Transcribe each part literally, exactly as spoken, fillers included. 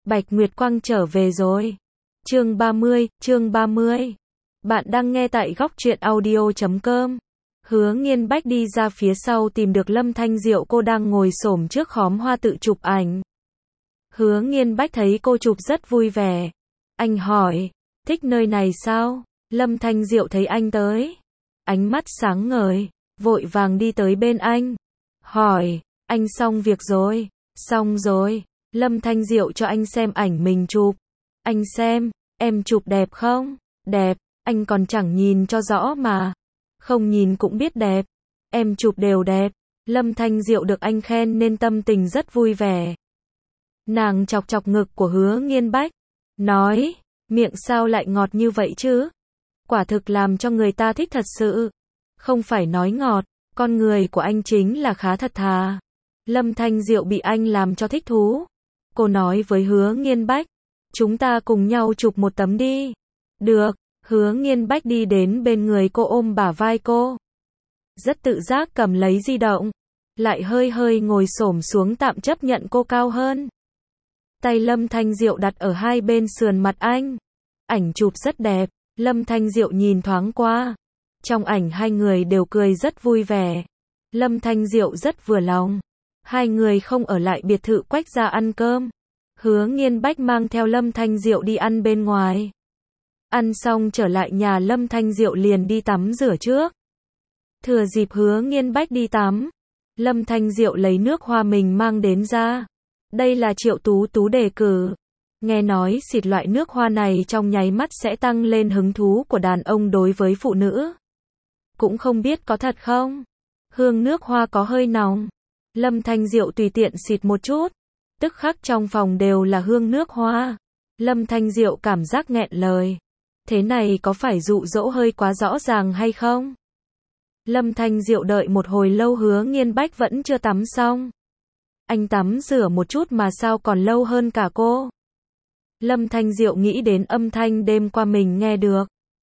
Bạch Nguyệt Quang trở về rồi. Chương ba mươi, chương ba mươi. Bạn đang nghe tại góc truyện audio chấm com. Hứa Nghiên Bách đi ra phía sau tìm được Lâm Thanh Diệu, cô đang ngồi xổm trước khóm hoa tự chụp ảnh. Hứa Nghiên Bách thấy cô chụp rất vui vẻ. Anh hỏi, thích nơi này sao? Lâm Thanh Diệu thấy anh tới, ánh mắt sáng ngời, vội vàng đi tới bên anh. Hỏi, anh xong việc rồi? Xong rồi. Lâm Thanh Diệu cho anh xem ảnh mình chụp. Anh xem, em chụp đẹp không? Đẹp, anh còn chẳng nhìn cho rõ mà. Không nhìn cũng biết đẹp. Em chụp đều đẹp. Lâm Thanh Diệu được anh khen nên tâm tình rất vui vẻ. Nàng chọc chọc ngực của Hứa Nghiên Bách, nói, miệng sao lại ngọt như vậy chứ? Quả thực làm cho người ta thích thật sự. Không phải nói ngọt, con người của anh chính là khá thật thà. Lâm Thanh Diệu bị anh làm cho thích thú. Cô nói với Hứa Nghiên Bách, chúng ta cùng nhau chụp một tấm đi. Được. Hứa Nghiên Bách đi đến bên người cô, ôm bả vai cô. Rất tự giác cầm lấy di động, lại hơi hơi ngồi xổm xuống tạm chấp nhận cô cao hơn. Tay Lâm Thanh Diệu đặt ở hai bên sườn mặt anh. Ảnh chụp rất đẹp. Lâm Thanh Diệu nhìn thoáng qua. Trong ảnh hai người đều cười rất vui vẻ. Lâm Thanh Diệu rất vừa lòng. Hai người không ở lại biệt thự Quách gia ăn cơm. Hứa Nghiên Bách mang theo Lâm Thanh Diệu đi ăn bên ngoài. Ăn xong trở lại nhà, Lâm Thanh Diệu liền đi tắm rửa trước. Thừa dịp Hứa Nghiên Bách đi tắm, Lâm Thanh Diệu lấy nước hoa mình mang đến ra. Đây là Triệu Tú Tú đề cử. Nghe nói xịt loại nước hoa này trong nháy mắt sẽ tăng lên hứng thú của đàn ông đối với phụ nữ. Cũng không biết có thật không? Hương nước hoa có hơi nóng. Lâm Thanh Diệu tùy tiện xịt một chút, tức khắc trong phòng đều là hương nước hoa. Lâm Thanh Diệu cảm giác nghẹn lời. Thế này có phải dụ dỗ hơi quá rõ ràng hay không? Lâm Thanh Diệu đợi một hồi lâu, Hứa Nghiên Bách vẫn chưa tắm xong. Anh tắm rửa một chút mà sao còn lâu hơn cả cô? Lâm Thanh Diệu nghĩ đến âm thanh đêm qua mình nghe được.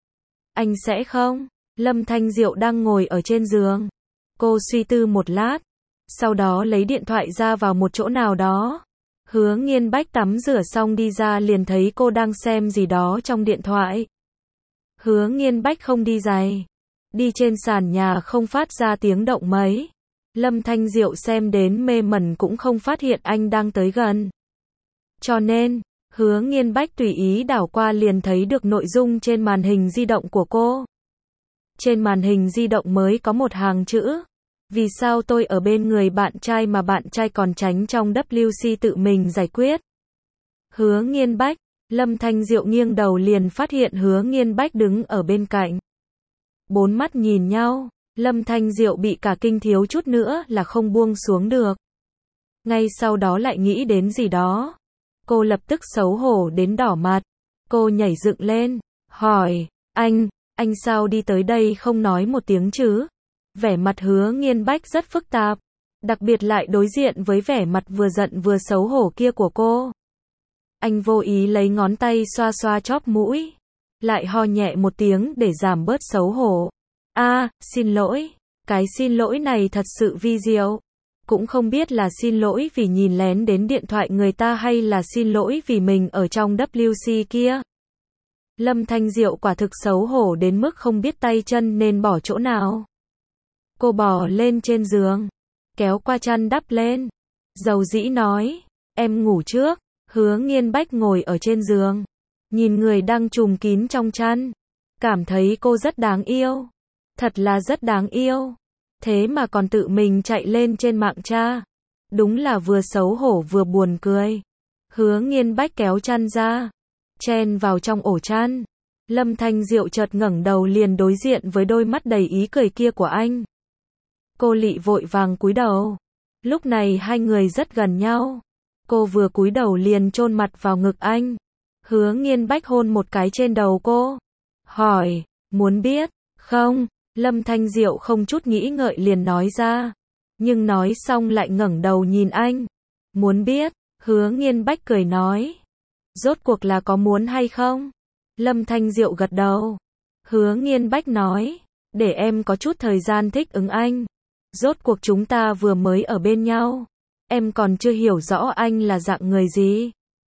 Anh sẽ không? Lâm Thanh Diệu đang ngồi ở trên giường. Cô suy tư một lát, sau đó lấy điện thoại ra vào một chỗ nào đó. Hứa Nghiên Bách tắm rửa xong đi ra liền thấy cô đang xem gì đó trong điện thoại. Hứa Nghiên Bách không đi giày, đi trên sàn nhà không phát ra tiếng động mấy. Lâm Thanh Diệu xem đến mê mẩn cũng không phát hiện anh đang tới gần. Cho nên, Hứa Nghiên Bách tùy ý đảo qua liền thấy được nội dung trên màn hình di động của cô. Trên màn hình di động mới có một hàng chữ. Vì sao tôi ở bên người bạn trai mà bạn trai còn tránh trong W C tự mình giải quyết? Hứa Nghiên Bách. Lâm Thanh Diệu nghiêng đầu liền phát hiện Hứa Nghiên Bách đứng ở bên cạnh. Bốn mắt nhìn nhau, Lâm Thanh Diệu bị cả kinh, thiếu chút nữa là không buông xuống được. Ngay sau đó lại nghĩ đến gì đó. Cô lập tức xấu hổ đến đỏ mặt. Cô nhảy dựng lên, hỏi, anh, anh sao đi tới đây không nói một tiếng chứ? Vẻ mặt Hứa Nghiên Bách rất phức tạp, đặc biệt lại đối diện với vẻ mặt vừa giận vừa xấu hổ kia của cô. Anh vô ý lấy ngón tay xoa xoa chóp mũi, lại ho nhẹ một tiếng để giảm bớt xấu hổ. A, à, xin lỗi, cái xin lỗi này thật sự vi diệu. Cũng không biết là xin lỗi vì nhìn lén đến điện thoại người ta hay là xin lỗi vì mình ở trong W C kia. Lâm Thanh Diệu quả thực xấu hổ đến mức không biết tay chân nên bỏ chỗ nào. Cô bò lên trên giường, kéo qua chăn đắp lên, dầu dĩ nói, em ngủ trước. Hứa Nghiên Bách ngồi ở trên giường, nhìn người đang trùm kín trong chăn, cảm thấy cô rất đáng yêu. Thật là rất đáng yêu. Thế mà còn tự mình chạy lên trên mạng tra. Đúng là vừa xấu hổ vừa buồn cười. Hứa Nghiên Bách kéo chăn ra, chen vào trong ổ chăn. Lâm Thanh Diệu chợt ngẩng đầu liền đối diện với đôi mắt đầy ý cười kia của anh. Cô lị vội vàng cúi đầu. Lúc này hai người rất gần nhau. Cô vừa cúi đầu liền chôn mặt vào ngực anh. Hứa Nghiên Bách hôn một cái trên đầu cô. Hỏi, muốn biết, không? Lâm Thanh Diệu không chút nghĩ ngợi liền nói ra. Nhưng nói xong lại ngẩng đầu nhìn anh. Muốn biết? Hứa Nghiên Bách cười nói. Rốt cuộc là có muốn hay không? Lâm Thanh Diệu gật đầu. Hứa Nghiên Bách nói. Để em có chút thời gian thích ứng anh. Rốt cuộc chúng ta vừa mới ở bên nhau. Em còn chưa hiểu rõ anh là dạng người gì.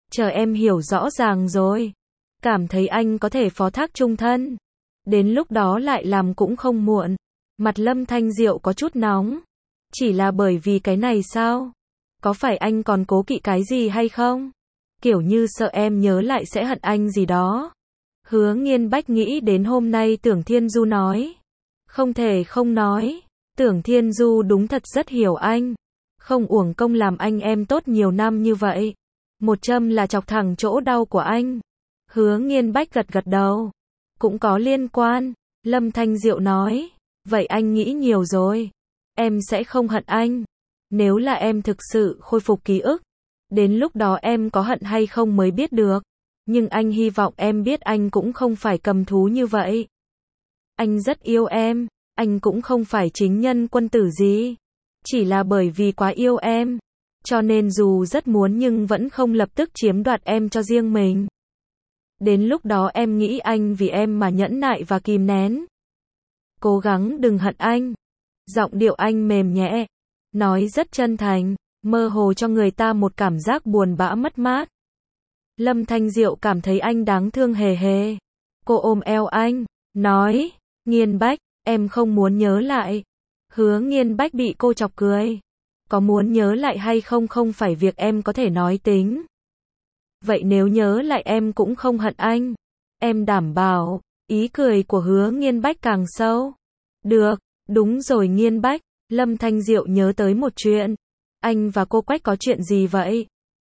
Chờ em hiểu rõ ràng rồi. Cảm thấy anh có thể phó thác chung thân. Đến lúc đó lại làm cũng không muộn. Mặt Lâm Thanh Diệu có chút nóng. Chỉ là bởi vì cái này sao? Có phải anh còn cố kỵ cái gì hay không? Kiểu như sợ em nhớ lại sẽ hận anh gì đó. Hứa Nghiên Bách nghĩ đến hôm nay Tưởng Thiên Du nói. Không thể không nói. Tưởng Thiên Du đúng thật rất hiểu anh. Không uổng công làm anh em tốt nhiều năm như vậy. Một châm là chọc thẳng chỗ đau của anh. Hứa Nghiên Bách gật gật đầu. Cũng có liên quan. Lâm Thanh Diệu nói. Vậy anh nghĩ nhiều rồi. Em sẽ không hận anh. Nếu là em thực sự khôi phục ký ức. Đến lúc đó em có hận hay không mới biết được. Nhưng anh hy vọng em biết anh cũng không phải cầm thú như vậy. Anh rất yêu em. Anh cũng không phải chính nhân quân tử gì. Chỉ là bởi vì quá yêu em. Cho nên dù rất muốn nhưng vẫn không lập tức chiếm đoạt em cho riêng mình. Đến lúc đó em nghĩ anh vì em mà nhẫn nại và kìm nén. Cố gắng đừng hận anh. Giọng điệu anh mềm nhẹ. Nói rất chân thành. Mơ hồ cho người ta một cảm giác buồn bã mất mát. Lâm Thanh Diệu cảm thấy anh đáng thương hề hề. Cô ôm eo anh. Nói. Nghiên Bách. Em không muốn nhớ lại. Hứa Nghiên Bách bị cô chọc cười. Có muốn nhớ lại hay không không phải việc em có thể nói tính. Vậy nếu nhớ lại em cũng không hận anh. Em đảm bảo. Ý cười của Hứa Nghiên Bách càng sâu. Được, đúng rồi Nghiên Bách. Lâm Thanh Diệu nhớ tới một chuyện. Anh và cô Quách có chuyện gì vậy?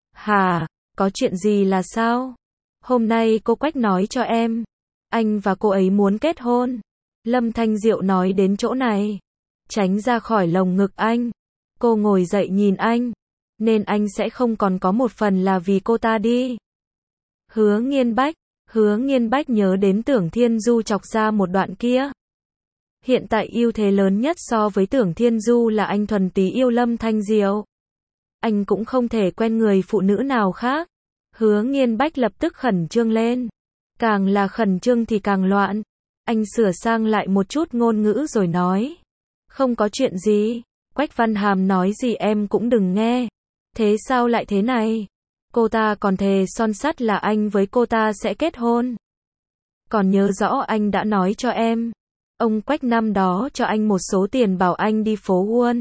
Hả, có chuyện gì là sao? Hôm nay cô Quách nói cho em. Anh và cô ấy muốn kết hôn. Lâm Thanh Diệu nói đến chỗ này. Tránh ra khỏi lồng ngực anh. Cô ngồi dậy nhìn anh. Nên anh sẽ không còn có một phần là vì cô ta đi. Hứa Nghiên Bách. Hứa Nghiên Bách nhớ đến Tưởng Thiên Du chọc ra một đoạn kia. Hiện tại ưu thế lớn nhất so với Tưởng Thiên Du là anh thuần túy yêu Lâm Thanh Diệu. Anh cũng không thể quen người phụ nữ nào khác. Hứa Nghiên Bách lập tức khẩn trương lên. Càng là khẩn trương thì càng loạn. Anh sửa sang lại một chút ngôn ngữ rồi nói. Không có chuyện gì. Quách Văn Hàm nói gì em cũng đừng nghe. Thế sao lại thế này? Cô ta còn thề son sắt là anh với cô ta sẽ kết hôn. Còn nhớ rõ anh đã nói cho em. Ông Quách năm đó cho anh một số tiền bảo anh đi phố Wall.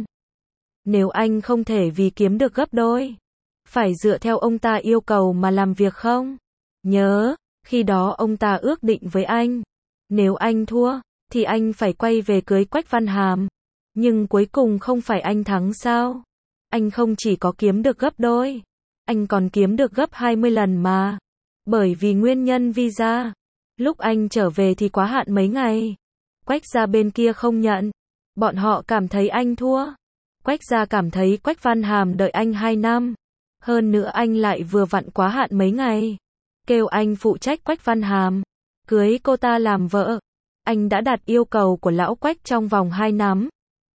Nếu anh không thể vì kiếm được gấp đôi. Phải dựa theo ông ta yêu cầu mà làm việc không? Nhớ, khi đó ông ta ước định với anh. Nếu anh thua, thì anh phải quay về cưới Quách Văn Hàm. Nhưng cuối cùng không phải anh thắng sao? Anh không chỉ có kiếm được gấp đôi. Anh còn kiếm được gấp hai mươi lần mà. Bởi vì nguyên nhân visa. Lúc anh trở về thì quá hạn mấy ngày. Quách gia bên kia không nhận. Bọn họ cảm thấy anh thua. Quách gia cảm thấy Quách Văn Hàm đợi anh hai năm. Hơn nữa anh lại vừa vặn quá hạn mấy ngày. Kêu anh phụ trách Quách Văn Hàm. Cưới cô ta làm vợ. Anh đã đặt yêu cầu của lão Quách trong vòng hai năm.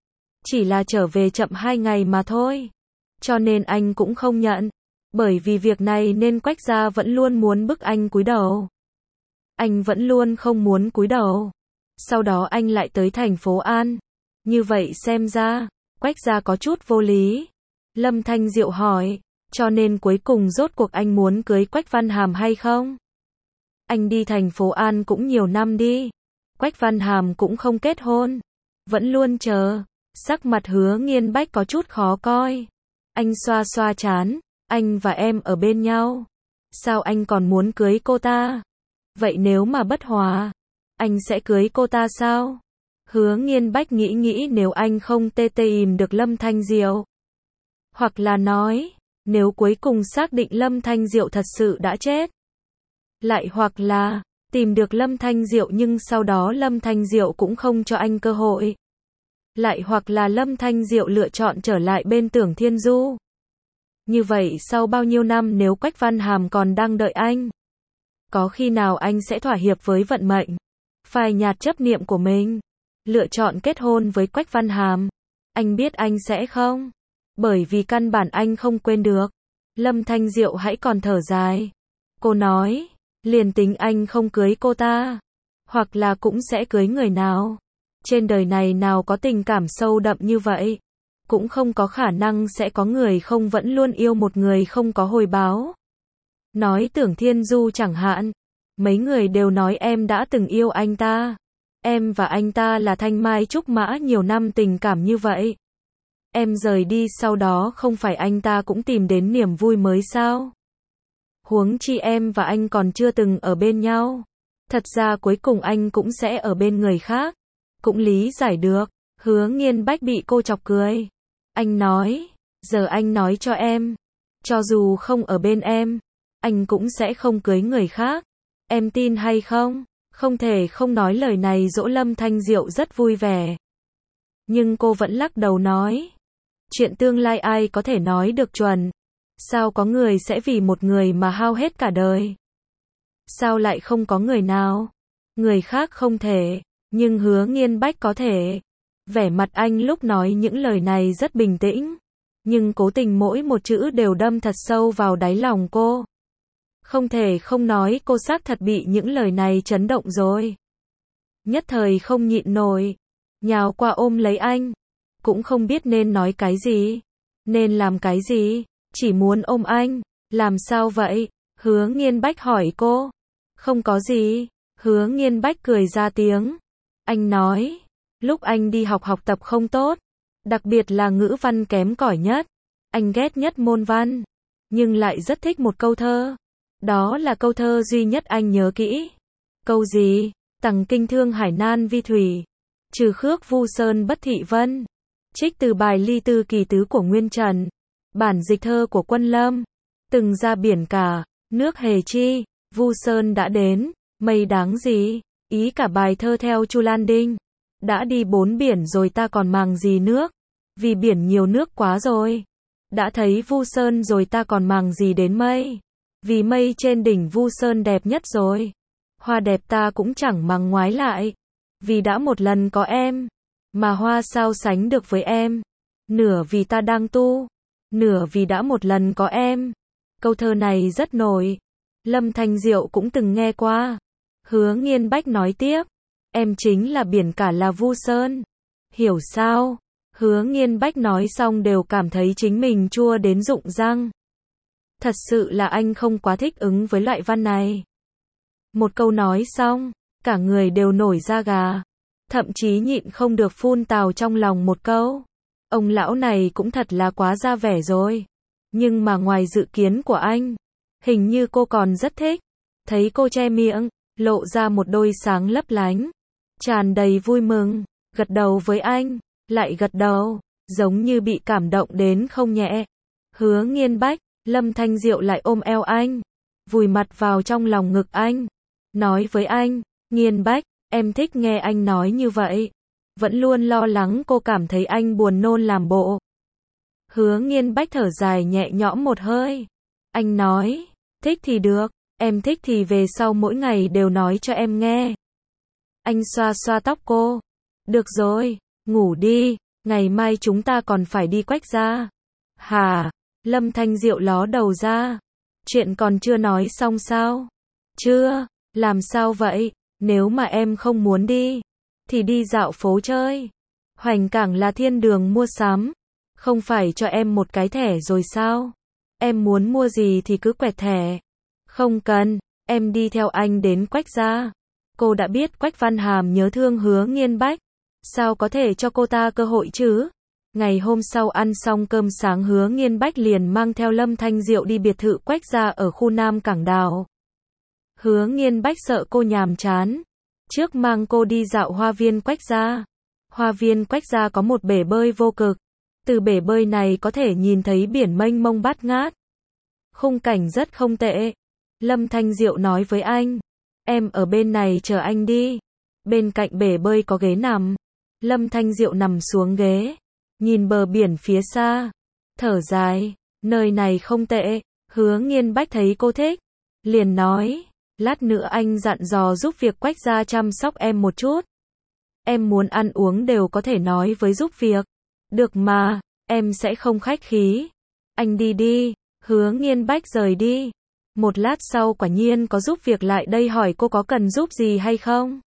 Chỉ là trở về chậm hai ngày mà thôi. Cho nên anh cũng không nhận. Bởi vì việc này nên Quách gia vẫn luôn muốn bức anh cúi đầu. Anh vẫn luôn không muốn cúi đầu. Sau đó anh lại tới thành phố An. Như vậy xem ra, Quách gia có chút vô lý. Lâm Thanh Diệu hỏi, cho nên cuối cùng rốt cuộc anh muốn cưới Quách Văn Hàm hay không? Anh đi thành phố An cũng nhiều năm đi. Quách Văn Hàm cũng không kết hôn. Vẫn luôn chờ. Sắc mặt Hứa Nghiên Bách có chút khó coi. Anh xoa xoa trán. Anh và em ở bên nhau. Sao anh còn muốn cưới cô ta? Vậy nếu mà bất hòa, anh sẽ cưới cô ta sao? Hứa Nghiên Bách nghĩ nghĩ nếu anh không tê tê ìm được Lâm Thanh Diệu. Hoặc là nói, nếu cuối cùng xác định Lâm Thanh Diệu thật sự đã chết. Lại hoặc là, tìm được Lâm Thanh Diệu nhưng sau đó Lâm Thanh Diệu cũng không cho anh cơ hội. Lại hoặc là Lâm Thanh Diệu lựa chọn trở lại bên Tưởng Thiên Du. Như vậy sau bao nhiêu năm nếu Quách Văn Hàm còn đang đợi anh? Có khi nào anh sẽ thỏa hiệp với vận mệnh? Phai nhạt chấp niệm của mình? Lựa chọn kết hôn với Quách Văn Hàm? Anh biết anh sẽ không? Bởi vì căn bản anh không quên được. Lâm Thanh Diệu hãy còn thở dài. Cô nói, liền tính anh không cưới cô ta. Hoặc là cũng sẽ cưới người nào. Trên đời này nào có tình cảm sâu đậm như vậy. Cũng không có khả năng sẽ có người không vẫn luôn yêu một người không có hồi báo. Nói Tưởng Thiên Du chẳng hạn. Mấy người đều nói em đã từng yêu anh ta. Em và anh ta là thanh mai trúc mã nhiều năm tình cảm như vậy. Em rời đi sau đó không phải anh ta cũng tìm đến niềm vui mới sao? Huống chi em và anh còn chưa từng ở bên nhau. Thật ra cuối cùng anh cũng sẽ ở bên người khác. Cũng lý giải được. Hứa Nghiên Bách bị cô chọc cười. Anh nói, giờ anh nói cho em. Cho dù không ở bên em, anh cũng sẽ không cưới người khác. Em tin hay không? Không thể không nói lời này dỗ Lâm Thanh Diệu rất vui vẻ. Nhưng cô vẫn lắc đầu nói. Chuyện tương lai ai có thể nói được chuẩn. Sao có người sẽ vì một người mà hao hết cả đời? Sao lại không có người nào? Người khác không thể, nhưng Hứa Nghiên Bách có thể. Vẻ mặt anh lúc nói những lời này rất bình tĩnh, nhưng cố tình mỗi một chữ đều đâm thật sâu vào đáy lòng cô. Không thể không nói cô xác thật bị những lời này chấn động rồi. Nhất thời không nhịn nổi, nhào qua ôm lấy anh. Cũng không biết nên nói cái gì, nên làm cái gì, chỉ muốn ôm anh. Làm sao vậy? Hứa Nghiên Bách hỏi cô. Không có gì. Hứa Nghiên Bách cười ra tiếng. Anh nói, lúc anh đi học học tập không tốt, đặc biệt là ngữ văn kém cỏi nhất. Anh ghét nhất môn văn, nhưng lại rất thích một câu thơ. Đó là câu thơ duy nhất anh nhớ kỹ. Câu gì? Tằng kinh thương hải nan vi thủy, trừ khước vu sơn bất thị vân. Trích từ bài Ly Tư Kỳ Tứ của Nguyên Trần. Bản dịch thơ của Quân Lâm. Từng ra biển cả, nước hề chi, vu sơn đã đến, mây đáng gì. Ý cả bài thơ theo Chu Lan Đinh. Đã đi bốn biển rồi ta còn màng gì nước. Vì biển nhiều nước quá rồi. Đã thấy vu sơn rồi ta còn màng gì đến mây. Vì mây trên đỉnh vu sơn đẹp nhất rồi. Hoa đẹp ta cũng chẳng màng ngoái lại. Vì đã một lần có em. Mà hoa sao sánh được với em. Nửa vì ta đang tu, nửa vì đã một lần có em. Câu thơ này rất nổi. Lâm Thanh Diệu cũng từng nghe qua. Hứa Nghiên Bách nói tiếp. Em chính là biển cả là vu sơn. Hiểu sao? Hứa Nghiên Bách nói xong đều cảm thấy chính mình chua đến rụng răng. Thật sự là anh không quá thích ứng với loại văn này. Một câu nói xong, cả người đều nổi da gà. Thậm chí nhịn không được phun tào trong lòng một câu. Ông lão này cũng thật là quá ra vẻ rồi. Nhưng mà ngoài dự kiến của anh, hình như cô còn rất thích. Thấy cô che miệng, lộ ra một đôi sáng lấp lánh, tràn đầy vui mừng, gật đầu với anh, lại gật đầu, giống như bị cảm động đến không nhẹ. Hứa Nghiên Bách, Lâm Thanh Diệu lại ôm eo anh, vùi mặt vào trong lòng ngực anh, nói với anh, Nghiên Bách, em thích nghe anh nói như vậy. Vẫn luôn lo lắng cô cảm thấy anh buồn nôn làm bộ. Hứa Nghiên Bách thở dài nhẹ nhõm một hơi. Anh nói, thích thì được, em thích thì về sau mỗi ngày đều nói cho em nghe. Anh xoa xoa tóc cô. Được rồi, ngủ đi, ngày mai chúng ta còn phải đi Quách gia. Hả? Lâm Thanh Diệu ló đầu ra. Chuyện còn chưa nói xong sao? Chưa, làm sao vậy? Nếu mà em không muốn đi, thì đi dạo phố chơi. Hoành Cảng là thiên đường mua sắm. Không phải cho em một cái thẻ rồi sao? Em muốn mua gì thì cứ quẹt thẻ. Không cần, em đi theo anh đến Quách gia. Cô đã biết Quách Văn Hàm nhớ thương Hứa Nghiên Bách. Sao có thể cho cô ta cơ hội chứ? Ngày hôm sau ăn xong cơm sáng Hứa Nghiên Bách liền mang theo Lâm Thanh Diệu đi biệt thự Quách gia ở khu Nam Cảng Đào. Hứa Nghiên Bách sợ cô nhàm chán. Trước mang cô đi dạo hoa viên Quách gia. Hoa viên Quách gia có một bể bơi vô cực. Từ bể bơi này có thể nhìn thấy biển mênh mông bát ngát. Khung cảnh rất không tệ. Lâm Thanh Diệu nói với anh. Em ở bên này chờ anh đi. Bên cạnh bể bơi có ghế nằm. Lâm Thanh Diệu nằm xuống ghế. Nhìn bờ biển phía xa. Thở dài. Nơi này không tệ. Hứa Nghiên Bách thấy cô thích. Liền nói. Lát nữa anh dặn dò giúp việc Quách gia chăm sóc em một chút. Em muốn ăn uống đều có thể nói với giúp việc. Được mà, em sẽ không khách khí. Anh đi đi. Hứa Nghiên Bách rời đi. Một lát sau quả nhiên có giúp việc lại đây hỏi cô có cần giúp gì hay không.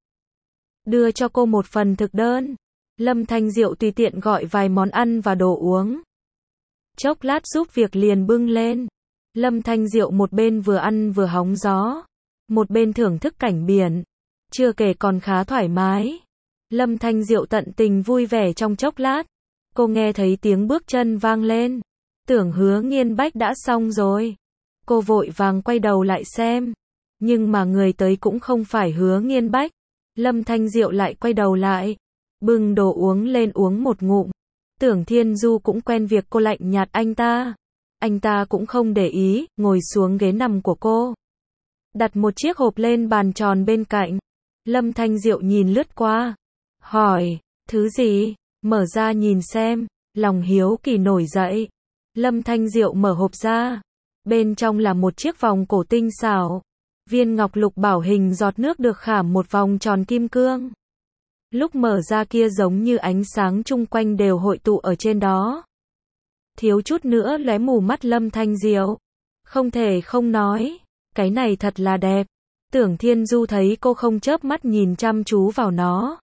Đưa cho cô một phần thực đơn. Lâm Thanh Diệu tùy tiện gọi vài món ăn và đồ uống. Chốc lát giúp việc liền bưng lên. Lâm Thanh Diệu một bên vừa ăn vừa hóng gió, một bên thưởng thức cảnh biển, chưa kể còn khá thoải mái. Lâm Thanh Diệu tận tình vui vẻ trong chốc lát, cô nghe thấy tiếng bước chân vang lên, tưởng Hứa Nghiên Bách đã xong rồi. Cô vội vàng quay đầu lại xem, nhưng mà người tới cũng không phải Hứa Nghiên Bách. Lâm Thanh Diệu lại quay đầu lại, bưng đồ uống lên uống một ngụm. Tưởng Thiên Du cũng quen việc cô lạnh nhạt anh ta. Anh ta cũng không để ý, ngồi xuống ghế nằm của cô, đặt một chiếc hộp lên bàn tròn bên cạnh. Lâm Thanh Diệu nhìn lướt qua, hỏi, thứ gì? Mở ra nhìn xem, lòng hiếu kỳ nổi dậy. Lâm Thanh Diệu mở hộp ra, bên trong là một chiếc vòng cổ tinh xảo, viên ngọc lục bảo hình giọt nước được khảm một vòng tròn kim cương. Lúc mở ra kia giống như ánh sáng chung quanh đều hội tụ ở trên đó, thiếu chút nữa lóe mù mắt Lâm Thanh Diệu. Không thể không nói, cái này thật là đẹp. Tưởng Thiên Du thấy cô không chớp mắt nhìn chăm chú vào nó,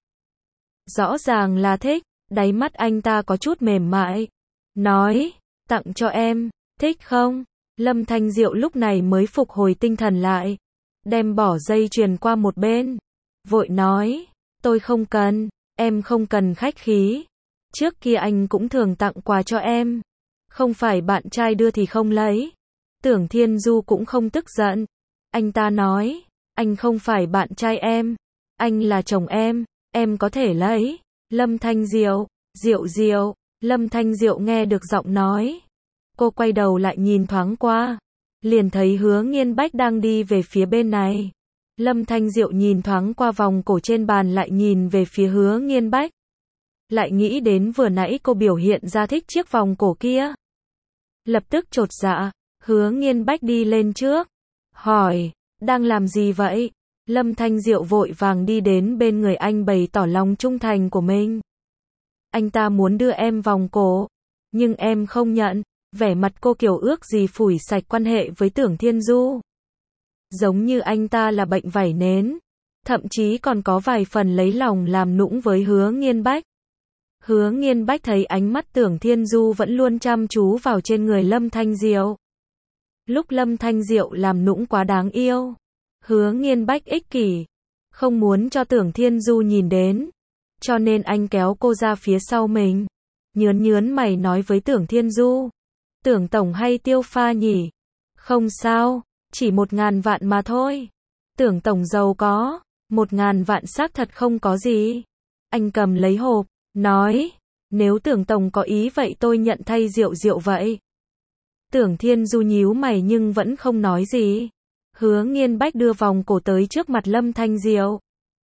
rõ ràng là thích, đáy mắt anh ta có chút mềm mại, nói, tặng cho em, thích không? Lâm Thanh Diệu lúc này mới phục hồi tinh thần lại, đem bỏ dây chuyền qua một bên, vội nói, tôi không cần, em không cần khách khí. Trước kia anh cũng thường tặng quà cho em, không phải bạn trai đưa thì không lấy. Tưởng Thiên Du cũng không tức giận, anh ta nói, anh không phải bạn trai em, anh là chồng em, em có thể lấy. Lâm Thanh Diệu, Diệu Diệu, Lâm Thanh Diệu nghe được giọng nói, cô quay đầu lại nhìn thoáng qua, liền thấy Hứa Nghiên Bách đang đi về phía bên này. Lâm Thanh Diệu nhìn thoáng qua vòng cổ trên bàn lại nhìn về phía Hứa Nghiên Bách, lại nghĩ đến vừa nãy cô biểu hiện ra thích chiếc vòng cổ kia, lập tức chột dạ. Hứa Nghiên Bách đi lên trước, hỏi, đang làm gì vậy? Lâm Thanh Diệu vội vàng đi đến bên người anh bày tỏ lòng trung thành của mình. Anh ta muốn đưa em vòng cổ, nhưng em không nhận. Vẻ mặt cô kiểu ước gì phủi sạch quan hệ với Tưởng Thiên Du, giống như anh ta là bệnh vảy nến, thậm chí còn có vài phần lấy lòng làm nũng với Hứa Nghiên Bách. Hứa Nghiên Bách thấy ánh mắt Tưởng Thiên Du vẫn luôn chăm chú vào trên người Lâm Thanh Diệu. Lúc Lâm Thanh Diệu làm nũng quá đáng yêu, Hứa Nghiên Bách ích kỷ, không muốn cho Tưởng Thiên Du nhìn đến, cho nên anh kéo cô ra phía sau mình, nhớn nhớn mày nói với Tưởng Thiên Du, Tưởng tổng hay tiêu pha nhỉ? Không sao, chỉ một ngàn vạn mà thôi. Tưởng tổng giàu có, một ngàn vạn xác thật không có gì. Anh cầm lấy hộp, nói, nếu Tưởng tổng có ý vậy tôi nhận thay Diệu Diệu vậy. Tưởng Thiên Du nhíu mày nhưng vẫn không nói gì. Hứa Nghiên Bách đưa vòng cổ tới trước mặt Lâm Thanh Diệu,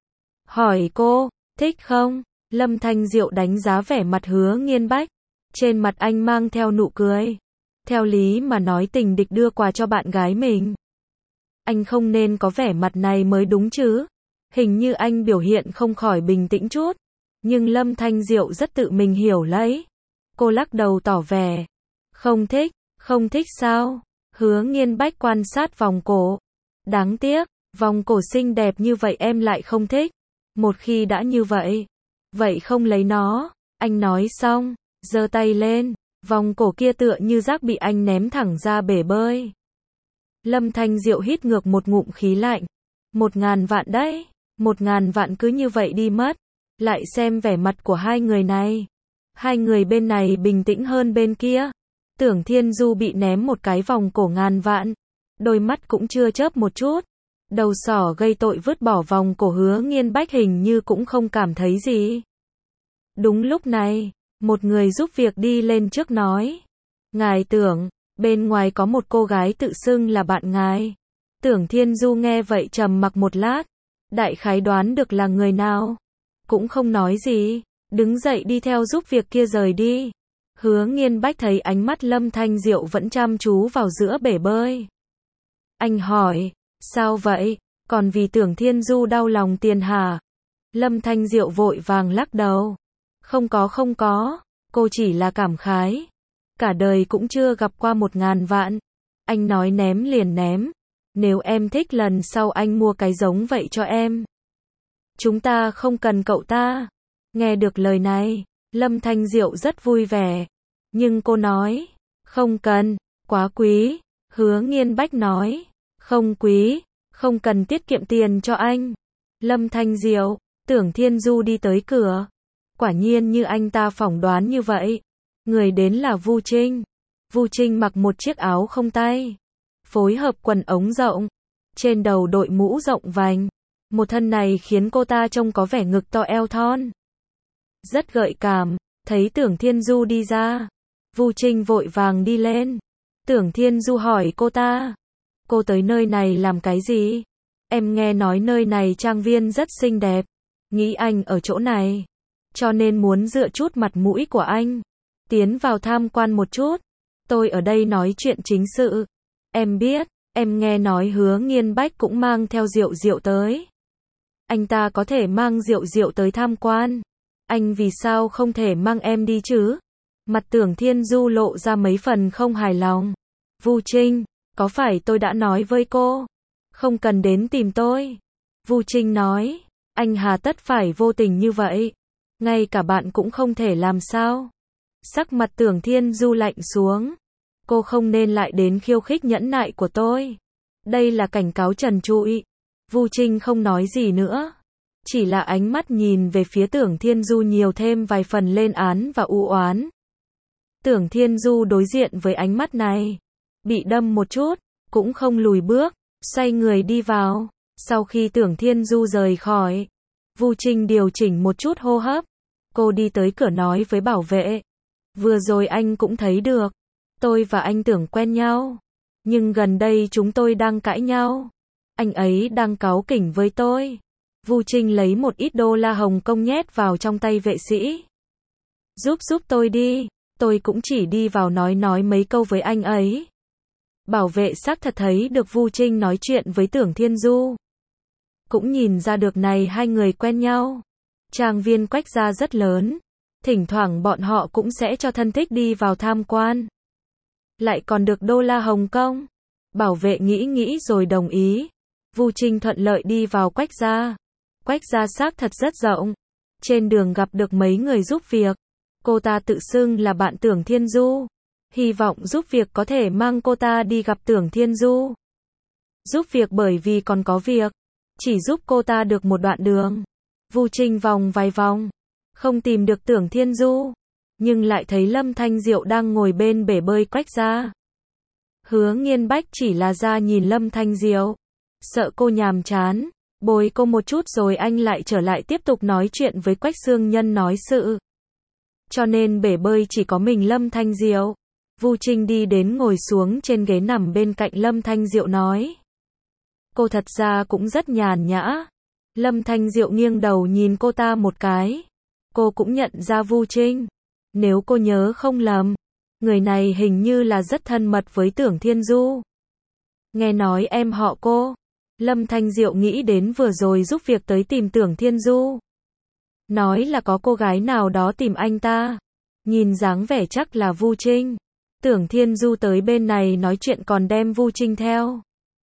hỏi cô, thích không? Lâm Thanh Diệu đánh giá vẻ mặt Hứa Nghiên Bách, trên mặt anh mang theo nụ cười. Theo lý mà nói tình địch đưa quà cho bạn gái mình, anh không nên có vẻ mặt này mới đúng chứ. Hình như anh biểu hiện không khỏi bình tĩnh chút, nhưng Lâm Thanh Diệu rất tự mình hiểu lấy. Cô lắc đầu tỏ vẻ, không thích. Không thích sao? Hứa Nghiên Bách quan sát vòng cổ, đáng tiếc, vòng cổ xinh đẹp như vậy em lại không thích. Một khi đã như vậy, vậy không lấy nó. Anh nói xong, giơ tay lên, vòng cổ kia tựa như rác bị anh ném thẳng ra bể bơi. Lâm Thanh Diệu hít ngược một ngụm khí lạnh. Một ngàn vạn đấy, một ngàn vạn cứ như vậy đi mất. Lại xem vẻ mặt của hai người này. Hai người bên này bình tĩnh hơn bên kia. Tưởng Thiên Du bị ném một cái vòng cổ ngàn vạn, đôi mắt cũng chưa chớp một chút. Đầu sỏ gây tội vứt bỏ vòng cổ Hứa Nghiên Bách hình như cũng không cảm thấy gì. Đúng lúc này, một người giúp việc đi lên trước nói, ngài Tưởng, bên ngoài có một cô gái tự xưng là bạn ngài. Tưởng Thiên Du nghe vậy trầm mặc một lát, đại khái đoán được là người nào, cũng không nói gì, đứng dậy đi theo giúp việc kia rời đi. Hứa Nghiên Bách thấy ánh mắt Lâm Thanh Diệu vẫn chăm chú vào giữa bể bơi. Anh hỏi, sao vậy, còn vì Tưởng Thiên Du đau lòng tiền hả? Lâm Thanh Diệu vội vàng lắc đầu. Không có không có, cô chỉ là cảm khái. Cả đời cũng chưa gặp qua một ngàn vạn. Anh nói ném liền ném. Nếu em thích lần sau anh mua cái giống vậy cho em. Chúng ta không cần cậu ta. Nghe được lời này, Lâm Thanh Diệu rất vui vẻ. Nhưng cô nói, không cần, quá quý. Hứa Nghiên Bách nói, không quý, không cần tiết kiệm tiền cho anh. Lâm Thanh Diệu, Tưởng Thiên Du đi tới cửa. Quả nhiên như anh ta phỏng đoán như vậy. Người đến là Vu Trinh. Vu Trinh mặc một chiếc áo không tay, phối hợp quần ống rộng, trên đầu đội mũ rộng vành. Một thân này khiến cô ta trông có vẻ ngực to eo thon, rất gợi cảm. Thấy Tưởng Thiên Du đi ra, Vu Trinh vội vàng đi lên. Tưởng Thiên Du hỏi cô ta, cô tới nơi này làm cái gì? Em nghe nói nơi này trang viên rất xinh đẹp, nghĩ anh ở chỗ này, cho nên muốn dựa chút mặt mũi của anh, tiến vào tham quan một chút. Tôi ở đây nói chuyện chính sự. Em biết, em nghe nói Hứa Nghiên Bách cũng mang theo rượu rượu tới. Anh ta có thể mang rượu rượu tới tham quan. Anh vì sao không thể mang em đi chứ? Mặt Tưởng Thiên Du lộ ra mấy phần không hài lòng. Vu Trinh, có phải tôi đã nói với cô, không cần đến tìm tôi? Vu Trinh nói, anh hà tất phải vô tình như vậy? Ngay cả bạn cũng không thể làm sao? Sắc mặt Tưởng Thiên Du lạnh xuống. Cô không nên lại đến khiêu khích nhẫn nại của tôi. Đây là cảnh cáo trần trụi. Vu Trinh không nói gì nữa, chỉ là ánh mắt nhìn về phía Tưởng Thiên Du nhiều thêm vài phần lên án và u oán. Tưởng Thiên Du đối diện với ánh mắt này, bị đâm một chút, cũng không lùi bước, xoay người đi vào. Sau khi Tưởng Thiên Du rời khỏi, Vu Trinh điều chỉnh một chút hô hấp. Cô đi tới cửa nói với bảo vệ, vừa rồi anh cũng thấy được, tôi và anh Tưởng quen nhau, nhưng gần đây chúng tôi đang cãi nhau. Anh ấy đang cáu kỉnh với tôi. Vu Trinh lấy một ít đô la Hồng Kông nhét vào trong tay vệ sĩ. Giúp giúp tôi đi, tôi cũng chỉ đi vào nói nói mấy câu với anh ấy. Bảo vệ xác thật thấy được Vu Trinh nói chuyện với Tưởng Thiên Du, cũng nhìn ra được này hai người quen nhau. Trang viên Quách gia rất lớn, thỉnh thoảng bọn họ cũng sẽ cho thân thích đi vào tham quan. Lại còn được đô la Hồng Kông. Bảo vệ nghĩ nghĩ rồi đồng ý. Vu Trinh thuận lợi đi vào Quách gia. Quách gia xác thật rất rộng. Trên đường gặp được mấy người giúp việc. Cô ta tự xưng là bạn Tưởng Thiên Du, hy vọng giúp việc có thể mang cô ta đi gặp Tưởng Thiên Du. Giúp việc bởi vì còn có việc, chỉ giúp cô ta được một đoạn đường. Vu Trinh vòng vài vòng, không tìm được Tưởng Thiên Du, nhưng lại thấy Lâm Thanh Diệu đang ngồi bên bể bơi Quách gia. Hứa Nghiên Bách chỉ là ra nhìn Lâm Thanh Diệu, sợ cô nhàm chán, bồi cô một chút rồi anh lại trở lại tiếp tục nói chuyện với Quách Xương Nhân nói sự. Cho nên bể bơi chỉ có mình Lâm Thanh Diệu. Vu Trinh đi đến ngồi xuống trên ghế nằm bên cạnh Lâm Thanh Diệu nói, cô thật ra cũng rất nhàn nhã. Lâm Thanh Diệu nghiêng đầu nhìn cô ta một cái. Cô cũng nhận ra Vu Trinh. Nếu cô nhớ không lầm, người này hình như là rất thân mật với Tưởng Thiên Du. Nghe nói em họ cô. Lâm Thanh Diệu nghĩ đến vừa rồi giúp việc tới tìm Tưởng Thiên Du, nói là có cô gái nào đó tìm anh ta. Nhìn dáng vẻ chắc là Vu Trinh. Tưởng Thiên Du tới bên này nói chuyện còn đem Vu Trinh theo.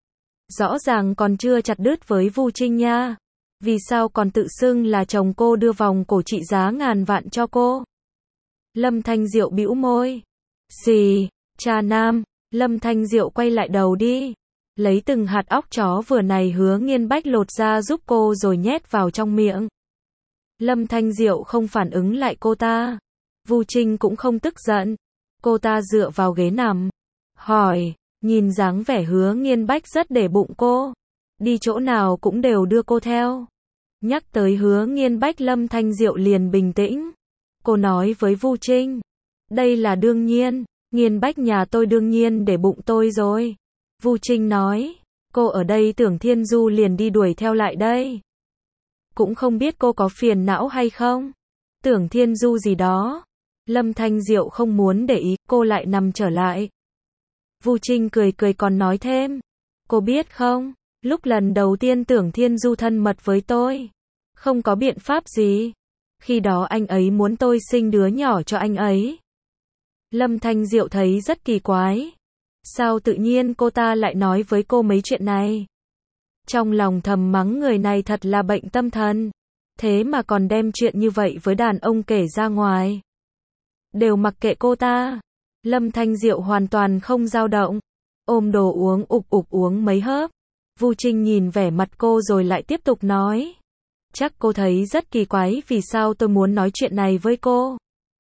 Rõ ràng còn chưa chặt đứt với Vu Trinh nha. Vì sao còn tự xưng là chồng cô đưa vòng cổ trị giá ngàn vạn cho cô? Lâm Thanh Diệu bĩu môi. Xì, cha nam. Lâm Thanh Diệu quay lại đầu đi, lấy từng hạt óc chó vừa này Hứa Nghiên Bách lột ra giúp cô rồi nhét vào trong miệng. Lâm Thanh Diệu không phản ứng lại cô ta. Vu Trinh cũng không tức giận. Cô ta dựa vào ghế nằm, hỏi, nhìn dáng vẻ Hứa Nghiên Bách rất để bụng cô, đi chỗ nào cũng đều đưa cô theo. Nhắc tới Hứa Nghiên Bách Lâm Thanh Diệu liền bình tĩnh. Cô nói với Vu Trinh, đây là đương nhiên, Nghiên Bách nhà tôi đương nhiên để bụng tôi rồi. Vu Trinh nói, cô ở đây Tưởng Thiên Du liền đi đuổi theo lại đây. Cũng không biết cô có phiền não hay không? Tưởng Thiên Du gì đó. Lâm Thanh Diệu không muốn để ý, cô lại nằm trở lại. Vu Trinh cười cười còn nói thêm, cô biết không, lúc lần đầu tiên Tưởng Thiên Du thân mật với tôi, không có biện pháp gì. Khi đó anh ấy muốn tôi sinh đứa nhỏ cho anh ấy. Lâm Thanh Diệu thấy rất kỳ quái. Sao tự nhiên cô ta lại nói với cô mấy chuyện này? Trong lòng thầm mắng người này thật là bệnh tâm thần. Thế mà còn đem chuyện như vậy với đàn ông kể ra ngoài. Đều mặc kệ cô ta. Lâm Thanh Diệu hoàn toàn không dao động. ôm đồ uống ục ục uống mấy hớp. Vu Trinh nhìn vẻ mặt cô rồi lại tiếp tục nói. Chắc cô thấy rất kỳ quái vì sao tôi muốn nói chuyện này với cô.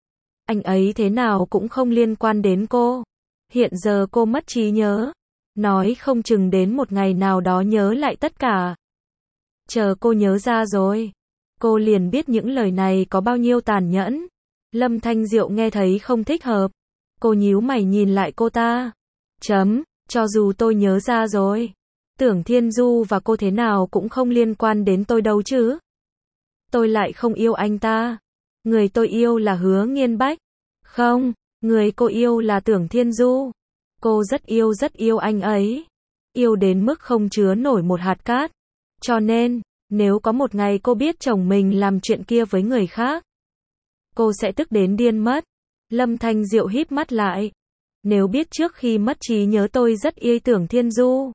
Anh ấy thế nào cũng không liên quan đến cô. Hiện giờ cô mất trí nhớ. Nói không chừng đến một ngày nào đó nhớ lại tất cả. Chờ cô nhớ ra rồi, cô liền biết những lời này có bao nhiêu tàn nhẫn. Lâm Thanh Diệu nghe thấy không thích hợp. Cô nhíu mày nhìn lại cô ta. Chấm, cho dù tôi nhớ ra rồi. Tưởng Thiên Du và cô thế nào cũng không liên quan đến tôi đâu chứ. Tôi lại không yêu anh ta. Người tôi yêu là Hứa Nghiên Bách. Không, người cô yêu là Tưởng Thiên Du. Cô rất yêu rất yêu anh ấy. Yêu đến mức không chứa nổi một hạt cát. Cho nên, nếu có một ngày cô biết chồng mình làm chuyện kia với người khác, cô sẽ tức đến điên mất. Lâm Thanh Diệu híp mắt lại. Nếu biết trước khi mất trí nhớ tôi rất yêu Tưởng Thiên Du,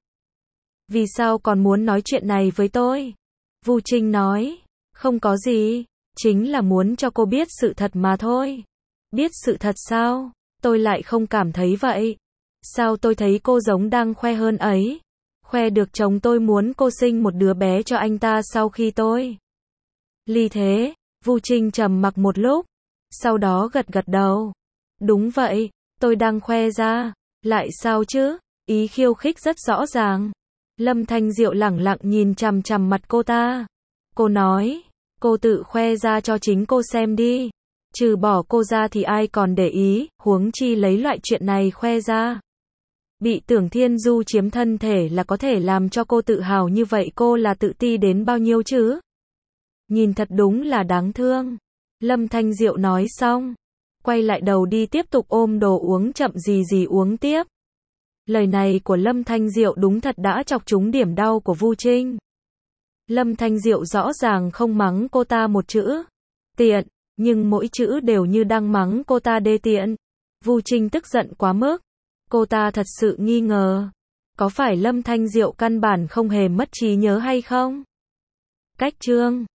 vì sao còn muốn nói chuyện này với tôi? Vu Trinh nói. Không có gì, chính là muốn cho cô biết sự thật mà thôi. Biết sự thật sao? Tôi lại không cảm thấy vậy. Sao tôi thấy cô giống đang khoe hơn ấy? Khoe được chồng tôi muốn cô sinh một đứa bé cho anh ta sau khi tôi ly thế. Vu Trinh trầm mặc một lúc, sau đó gật gật đầu. Đúng vậy, tôi đang khoe ra. Lại sao chứ? Ý khiêu khích rất rõ ràng. Lâm Thanh Diệu lẳng lặng nhìn chằm chằm mặt cô ta. Cô nói, cô tự khoe ra cho chính cô xem đi. Trừ bỏ cô ra thì ai còn để ý, huống chi lấy loại chuyện này khoe ra. Bị Tưởng Thiên Du chiếm thân thể là có thể làm cho cô tự hào như vậy, cô là tự ti đến bao nhiêu chứ? Nhìn thật đúng là đáng thương. Lâm Thanh Diệu nói xong, quay lại đầu đi tiếp tục ôm đồ uống chậm gì gì uống tiếp. Lời này của Lâm Thanh Diệu đúng thật đã chọc trúng điểm đau của Vu Trinh. Lâm Thanh Diệu rõ ràng không mắng cô ta một chữ tiện, nhưng mỗi chữ đều như đang mắng cô ta đê tiện. Vu Trinh tức giận quá mức. Cô ta thật sự nghi ngờ, có phải Lâm Thanh Diệu căn bản không hề mất trí nhớ hay không? Cách chương